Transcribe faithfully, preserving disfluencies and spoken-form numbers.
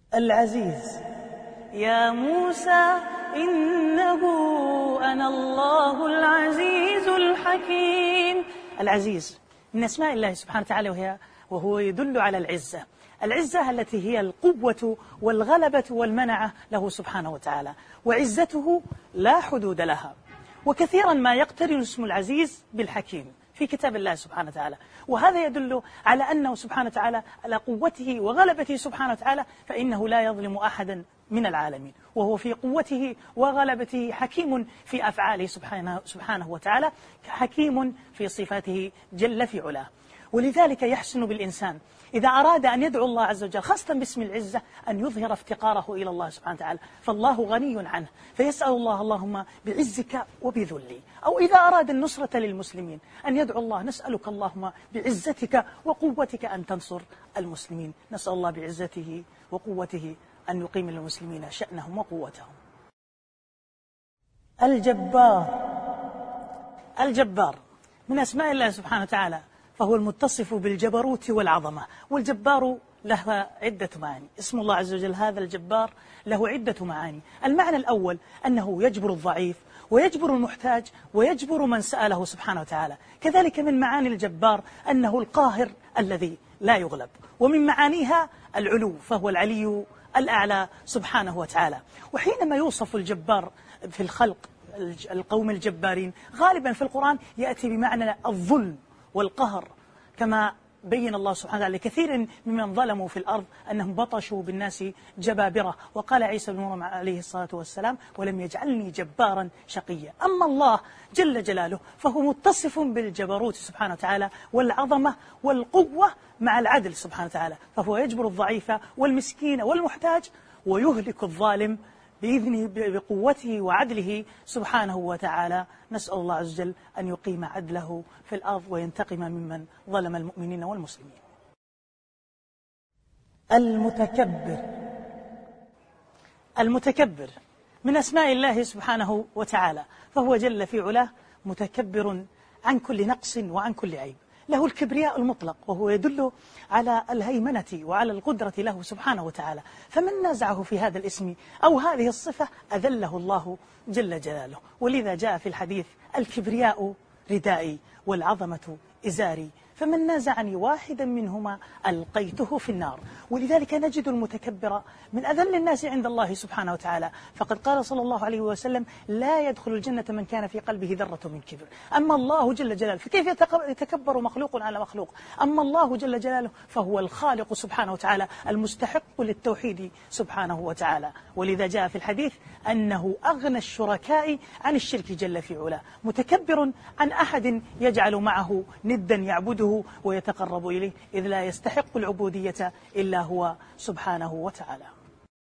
العزيز. يا موسى إنه أنا الله العزيز الحكيم. العزيز من أسماء الله سبحانه وتعالى، وهي وهو يدل على العزة. العزة التي هي القوة والغلبة والمنعة له سبحانه وتعالى، وعزته لا حدود لها. وكثيرا ما يقترن اسم العزيز بالحكيم في كتاب الله سبحانه وتعالى، وهذا يدل على أنه سبحانه وتعالى على قوته وغلبته سبحانه وتعالى، فإنه لا يظلم أحدا من العالمين، وهو في قوته وغلبته حكيم في أفعاله سبحانه, سبحانه وتعالى، حكيم في صفاته جل في علاه. ولذلك يحسن بالإنسان إذا أراد أن يدعو الله عز وجل خاصة باسم العزة أن يظهر افتقاره إلى الله سبحانه وتعالى، فالله غني عنه، فيسأل الله اللهم بعزك وبذلي. أو إذا أراد النصرة للمسلمين أن يدعو الله نسألك اللهم بعزتك وقوتك أن تنصر المسلمين. نسأل الله بعزته وقوته أن يقيم للمسلمين شأنهم وقوتهم. الجبار. الجبار من أسماء الله سبحانه وتعالى، فهو المتصف بالجبروت والعظمة. والجبار له عدة معاني. اسم الله عز وجل هذا الجبار له عدة معاني. المعنى الأول أنه يجبر الضعيف ويجبر المحتاج ويجبر من سأله سبحانه وتعالى. كذلك من معاني الجبار أنه القاهر الذي لا يغلب، ومن معانيها العلو، فهو العلي الأعلى سبحانه وتعالى. وحينما يوصف الجبار في الخلق، القوم الجبارين غالبا في القرآن يأتي بمعنى الظلم والقهر، كما بين الله سبحانه وتعالى لكثير ممن ظلموا في الأرض أنهم بطشوا بالناس جبابرة. وقال عيسى بن مريم عليه الصلاة والسلام ولم يجعلني جبارا شقيا. أما الله جل جلاله فهو متصف بالجبروت سبحانه وتعالى والعظمة والقوة مع العدل سبحانه وتعالى، فهو يجبر الضعيف والمسكين والمحتاج ويهلك الظالم بإذنه بقوته وعدله سبحانه وتعالى. نسأل الله عز وجل أن يقيم عدله في الأرض وينتقم ممن ظلم المؤمنين والمسلمين. المتكبر. المتكبر من أسماء الله سبحانه وتعالى، فهو جل في علاه متكبر عن كل نقص وعن كل عيب، له الكبرياء المطلق، وهو يدل على الهيمنة وعلى القدرة له سبحانه وتعالى. فمن نازعه في هذا الاسم أو هذه الصفة أذله الله جل جلاله. ولذا جاء في الحديث الكبرياء ردائي والعظمة إزاري، فمن نازعني واحدا منهما ألقيته في النار. ولذلك نجد المتكبر من أذل الناس عند الله سبحانه وتعالى، فقد قال صلى الله عليه وسلم لا يدخل الجنة من كان في قلبه ذرة من كبر. أما الله جل جلاله فكيف يتكبر مخلوق على مخلوق؟ أما الله جل جلاله فهو الخالق سبحانه وتعالى المستحق للتوحيد سبحانه وتعالى. ولذا جاء في الحديث أنه أغنى الشركاء عن الشرك جل في علاه، متكبر عن أحد يجعل معه ندا يعبده ويتقرب إليه، إذ لا يستحق العبودية إلا هو سبحانه وتعالى.